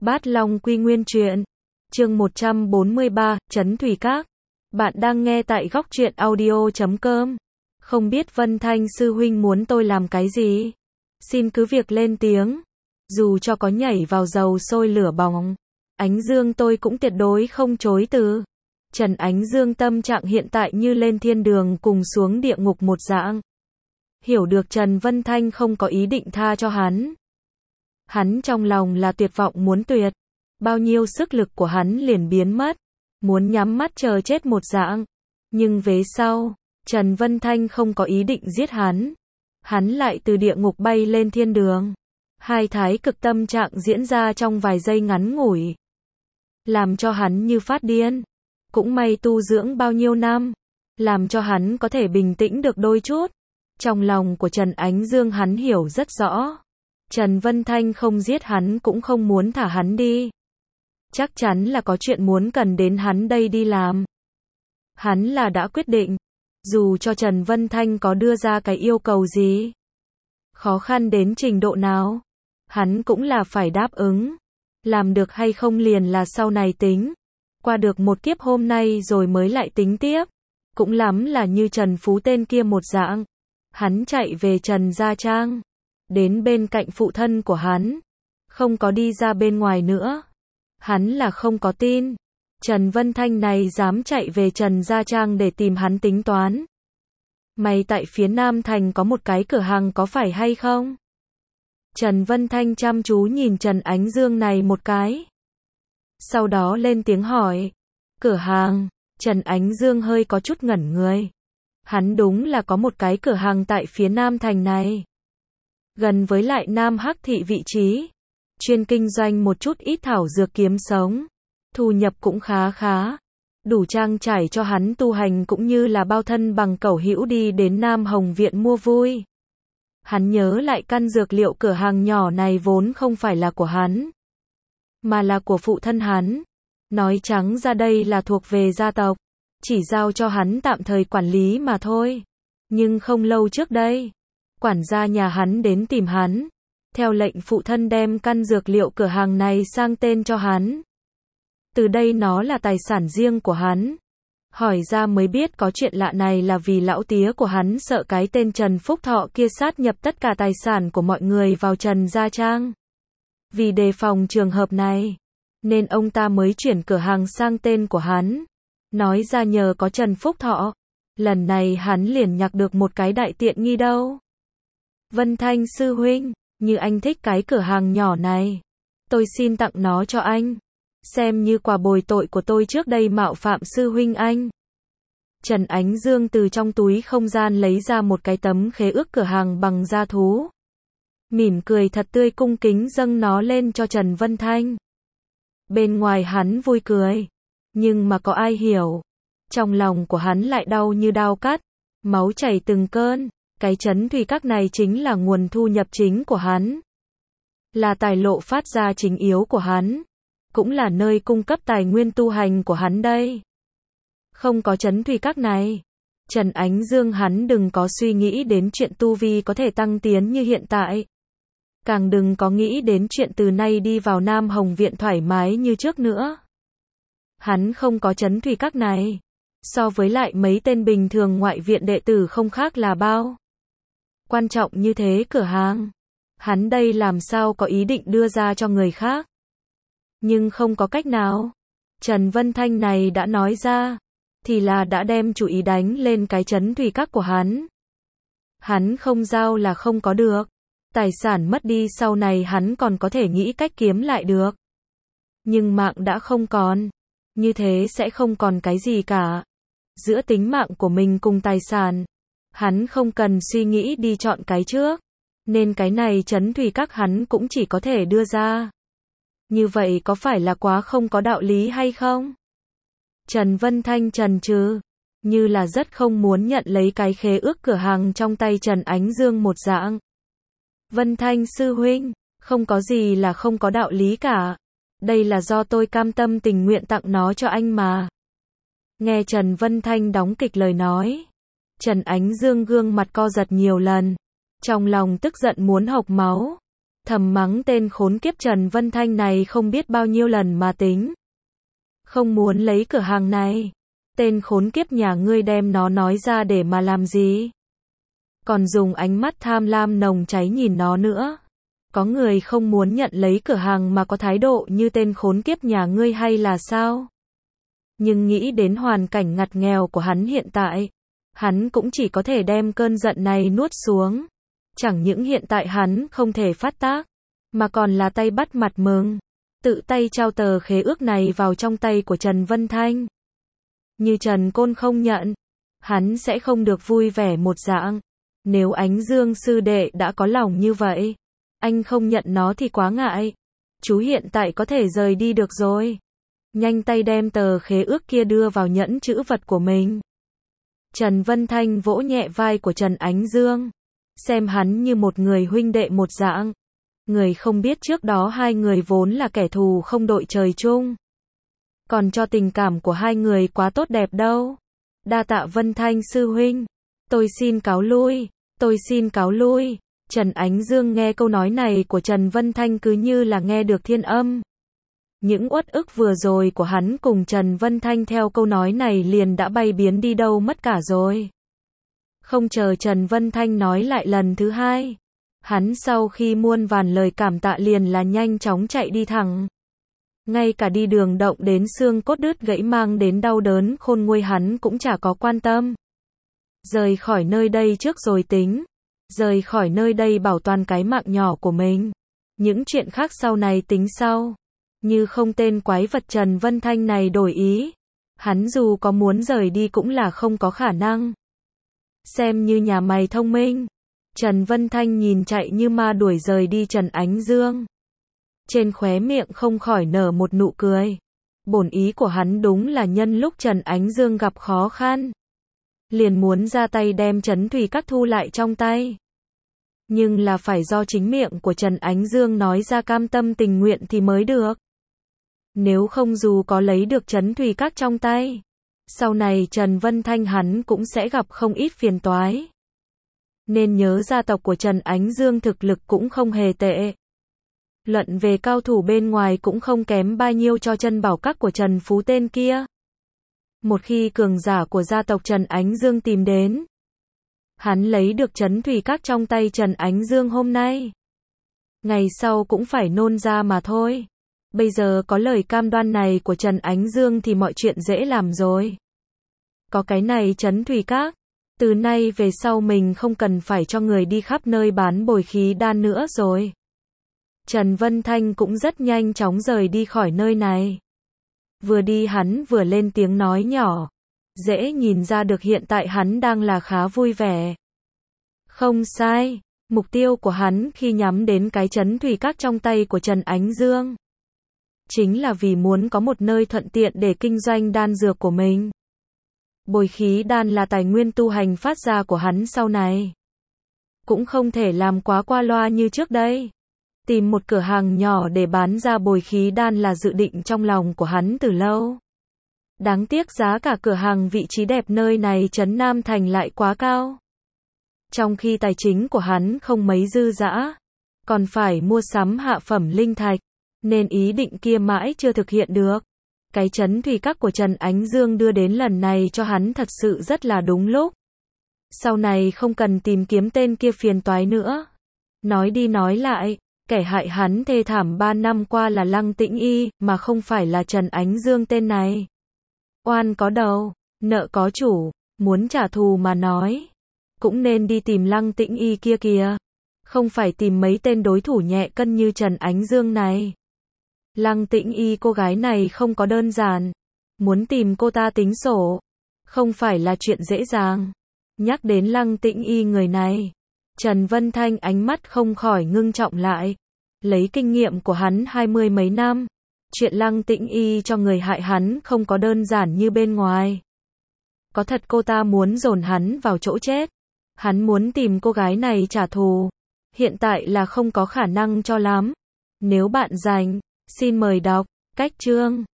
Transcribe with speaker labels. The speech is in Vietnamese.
Speaker 1: Bát Long Quy Nguyên Truyện, chương 143, Trấn Thủy Các. Bạn đang nghe tại góc truyện audio.com. Không biết Vân Thanh sư huynh muốn tôi làm cái gì? Xin cứ việc lên tiếng. Dù cho có nhảy vào dầu sôi lửa bỏng, Ánh Dương tôi cũng tuyệt đối không chối từ. Trần Ánh Dương tâm trạng hiện tại như lên thiên đường cùng xuống địa ngục một dạng. Hiểu được Trần Vân Thanh không có ý định tha cho hắn. Hắn trong lòng là tuyệt vọng muốn tuyệt. Bao nhiêu sức lực của hắn liền biến mất. Muốn nhắm mắt chờ chết một dạng. Nhưng về sau, Trần Vân Thanh không có ý định giết hắn. Hắn lại từ địa ngục bay lên thiên đường. Hai thái cực tâm trạng diễn ra trong vài giây ngắn ngủi. Làm cho hắn như phát điên. Cũng may tu dưỡng bao nhiêu năm. Làm cho hắn có thể bình tĩnh được đôi chút. Trong lòng của Trần Ánh Dương hắn hiểu rất rõ. Trần Vân Thanh không giết hắn cũng không muốn thả hắn đi. Chắc chắn là có chuyện muốn cần đến hắn đây đi làm. Hắn là đã quyết định. Dù cho Trần Vân Thanh có đưa ra cái yêu cầu gì, khó khăn đến trình độ nào, hắn cũng là phải đáp ứng. Làm được hay không liền là sau này tính. Qua được một kiếp hôm nay rồi mới lại tính tiếp. Cũng lắm là như Trần Phú tên kia một dạng. Hắn chạy về Trần Gia Trang. Đến bên cạnh phụ thân của hắn. Không có đi ra bên ngoài nữa. Hắn là không có tin. Trần Vân Thanh này dám chạy về Trần Gia Trang để tìm hắn tính toán. Mày tại phía Nam Thành có một cái cửa hàng có phải hay không? Trần Vân Thanh chăm chú nhìn Trần Ánh Dương này một cái. Sau đó lên tiếng hỏi. Cửa hàng? Trần Ánh Dương hơi có chút ngẩn người. Hắn đúng là có một cái cửa hàng tại phía Nam Thành này. Gần với lại Nam Hắc Thị vị trí. Chuyên kinh doanh một chút ít thảo dược kiếm sống. Thu nhập cũng khá khá. Đủ trang trải cho hắn tu hành cũng như là bao thân bằng cẩu hữu đi đến Nam Hồng Viện mua vui. Hắn nhớ lại căn dược liệu cửa hàng nhỏ này vốn không phải là của hắn. Mà là của phụ thân hắn. Nói trắng ra đây là thuộc về gia tộc. Chỉ giao cho hắn tạm thời quản lý mà thôi. Nhưng không lâu trước đây, quản gia nhà hắn đến tìm hắn. Theo lệnh phụ thân đem căn dược liệu cửa hàng này sang tên cho hắn. Từ đây nó là tài sản riêng của hắn. Hỏi ra mới biết có chuyện lạ này là vì lão tía của hắn sợ cái tên Trần Phúc Thọ kia sát nhập tất cả tài sản của mọi người vào Trần Gia Trang. Vì đề phòng trường hợp này, nên ông ta mới chuyển cửa hàng sang tên của hắn. Nói ra nhờ có Trần Phúc Thọ, lần này hắn liền nhặt được một cái đại tiện nghi đâu. Vân Thanh sư huynh, như anh thích cái cửa hàng nhỏ này, tôi xin tặng nó cho anh. Xem như quà bồi tội của tôi trước đây mạo phạm sư huynh anh. Trần Ánh Dương từ trong túi không gian lấy ra một cái tấm khế ước cửa hàng bằng da thú. Mỉm cười thật tươi cung kính dâng nó lên cho Trần Vân Thanh. Bên ngoài hắn vui cười. Nhưng mà có ai hiểu. Trong lòng của hắn lại đau như dao cắt. Máu chảy từng cơn. Cái Trấn Thủy Các này chính là nguồn thu nhập chính của hắn. Là tài lộ phát ra chính yếu của hắn. Cũng là nơi cung cấp tài nguyên tu hành của hắn đây. Không có Trấn Thủy Các này, Trần Ánh Dương hắn đừng có suy nghĩ đến chuyện tu vi có thể tăng tiến như hiện tại. Càng đừng có nghĩ đến chuyện từ nay đi vào Nam Hồng Viện thoải mái như trước nữa. Hắn không có Trấn Thủy Các này. So với lại mấy tên bình thường ngoại viện đệ tử không khác là bao. Quan trọng như thế cửa hàng. Hắn đây làm sao có ý định đưa ra cho người khác. Nhưng không có cách nào. Trần Vân Thanh này đã nói ra. Thì là đã đem chủ ý đánh lên cái Trấn Thủy Các của hắn. Hắn không giao là không có được. Tài sản mất đi sau này hắn còn có thể nghĩ cách kiếm lại được. Nhưng mạng đã không còn. Như thế sẽ không còn cái gì cả. Giữa tính mạng của mình cùng tài sản. Hắn không cần suy nghĩ đi chọn cái trước. Nên cái này Trấn Thủy Các hắn cũng chỉ có thể đưa ra. Như vậy có phải là quá không có đạo lý hay không? Trần Vân Thanh chần chừ, như là rất không muốn nhận lấy cái khế ước cửa hàng trong tay Trần Ánh Dương một dạng. Vân Thanh sư huynh, không có gì là không có đạo lý cả. Đây là do tôi cam tâm tình nguyện tặng nó cho anh mà. Nghe Trần Vân Thanh đóng kịch lời nói. Trần Ánh Dương gương mặt co giật nhiều lần. Trong lòng tức giận muốn hộc máu. thầm mắng tên khốn kiếp Trần Vân Thanh này không biết bao nhiêu lần mà tính. Không muốn lấy cửa hàng này. Tên khốn kiếp nhà ngươi đem nó nói ra để mà làm gì? Còn dùng ánh mắt tham lam nồng cháy nhìn nó nữa. Có người không muốn nhận lấy cửa hàng mà có thái độ như tên khốn kiếp nhà ngươi hay là sao? Nhưng nghĩ đến hoàn cảnh ngặt nghèo của hắn hiện tại, hắn cũng chỉ có thể đem cơn giận này nuốt xuống. Chẳng những hiện tại hắn không thể phát tác, mà còn là tay bắt mặt mừng, tự tay trao tờ khế ước này vào trong tay của Trần Vân Thanh. Như Trần Côn không nhận, hắn sẽ không được vui vẻ một dạng. Nếu Ánh Dương sư đệ đã có lòng như vậy, anh không nhận nó thì quá ngại. Chú hiện tại có thể rời đi được rồi. Nhanh tay đem tờ khế ước kia đưa vào nhẫn trữ vật của mình. Trần Vân Thanh vỗ nhẹ vai của Trần Ánh Dương, xem hắn như một người huynh đệ một dạng. Người không biết trước đó hai người vốn là kẻ thù không đội trời chung. Còn cho tình cảm của hai người quá tốt đẹp đâu. Đa tạ Vân Thanh sư huynh. Tôi xin cáo lui. Tôi xin cáo lui. Trần Ánh Dương nghe câu nói này của Trần Vân Thanh cứ như là nghe được thiên âm. Những uất ức vừa rồi của hắn cùng Trần Vân Thanh theo câu nói này liền đã bay biến đi đâu mất cả rồi. Không chờ Trần Vân Thanh nói lại lần thứ hai, hắn sau khi muôn vàn lời cảm tạ liền là nhanh chóng chạy đi thẳng. Ngay cả đi đường động đến xương cốt đứt gãy mang đến đau đớn khôn nguôi hắn cũng chả có quan tâm. Rời khỏi nơi đây trước rồi tính. Rời khỏi nơi đây bảo toàn cái mạng nhỏ của mình. Những chuyện khác sau này tính sau. Như không tên quái vật Trần Vân Thanh này đổi ý, hắn dù có muốn rời đi cũng là không có khả năng. Xem như nhà mày thông minh. Trần Vân Thanh nhìn chạy như ma đuổi rời đi Trần Ánh Dương. Trên khóe miệng không khỏi nở một nụ cười. Bổn ý của hắn đúng là nhân lúc Trần Ánh Dương gặp khó khăn, liền muốn ra tay đem Trấn Thủy Các thu lại trong tay. Nhưng là phải do chính miệng của Trần Ánh Dương nói ra cam tâm tình nguyện thì mới được. Nếu không dù có lấy được Trấn Thủy Các trong tay, sau này Trần Vân Thanh hắn cũng sẽ gặp không ít phiền toái. Nên nhớ gia tộc của Trần Ánh Dương thực lực cũng không hề tệ. Luận về cao thủ bên ngoài cũng không kém bao nhiêu cho chân bảo các của Trần Phú tên kia. Một khi cường giả của gia tộc Trần Ánh Dương tìm đến, hắn lấy được Trấn Thủy Các trong tay Trần Ánh Dương hôm nay, ngày sau cũng phải nôn ra mà thôi. Bây giờ có lời cam đoan này của Trần Ánh Dương thì mọi chuyện dễ làm rồi. Có cái này Trấn Thủy Các, từ nay về sau mình không cần phải cho người đi khắp nơi bán bồi khí đan nữa rồi. Trần Vân Thanh cũng rất nhanh chóng rời đi khỏi nơi này. Vừa đi hắn vừa lên tiếng nói nhỏ. Dễ nhìn ra được hiện tại hắn đang là khá vui vẻ. Không sai, mục tiêu của hắn khi nhắm đến cái Trấn Thủy Các trong tay của Trần Ánh Dương, chính là vì muốn có một nơi thuận tiện để kinh doanh đan dược của mình. Bồi khí đan là tài nguyên tu hành phát ra của hắn sau này. Cũng không thể làm quá qua loa như trước đây. Tìm một cửa hàng nhỏ để bán ra bồi khí đan là dự định trong lòng của hắn từ lâu. Đáng tiếc giá cả cửa hàng vị trí đẹp nơi này Trấn Nam Thành lại quá cao. Trong khi tài chính của hắn không mấy dư dã, còn phải mua sắm hạ phẩm linh thạch, nên ý định kia mãi chưa thực hiện được. Cái Trấn Thủy Các của Trần Ánh Dương đưa đến lần này cho hắn thật sự rất là đúng lúc. Sau này không cần tìm kiếm tên kia phiền toái nữa. Nói đi nói lại, kẻ hại hắn thê thảm 3 năm qua là Lăng Tĩnh Y, mà không phải là Trần Ánh Dương tên này. Oan có đầu, nợ có chủ, muốn trả thù mà nói, cũng nên đi tìm Lăng Tĩnh Y kia kìa. Không phải tìm mấy tên đối thủ nhẹ cân như Trần Ánh Dương này. Lăng Tĩnh Y cô gái này không có đơn giản. Muốn tìm cô ta tính sổ, không phải là chuyện dễ dàng. Nhắc đến Lăng Tĩnh Y người này, Trần Vân Thanh ánh mắt không khỏi ngưng trọng lại. Lấy kinh nghiệm của hắn 20 mấy năm, chuyện Lăng Tĩnh Y cho người hại hắn không có đơn giản như bên ngoài. Có thật cô ta muốn dồn hắn vào chỗ chết. Hắn muốn tìm cô gái này trả thù. Hiện tại là không có khả năng cho lắm. Nếu bạn rảnh, xin mời đọc cách chương.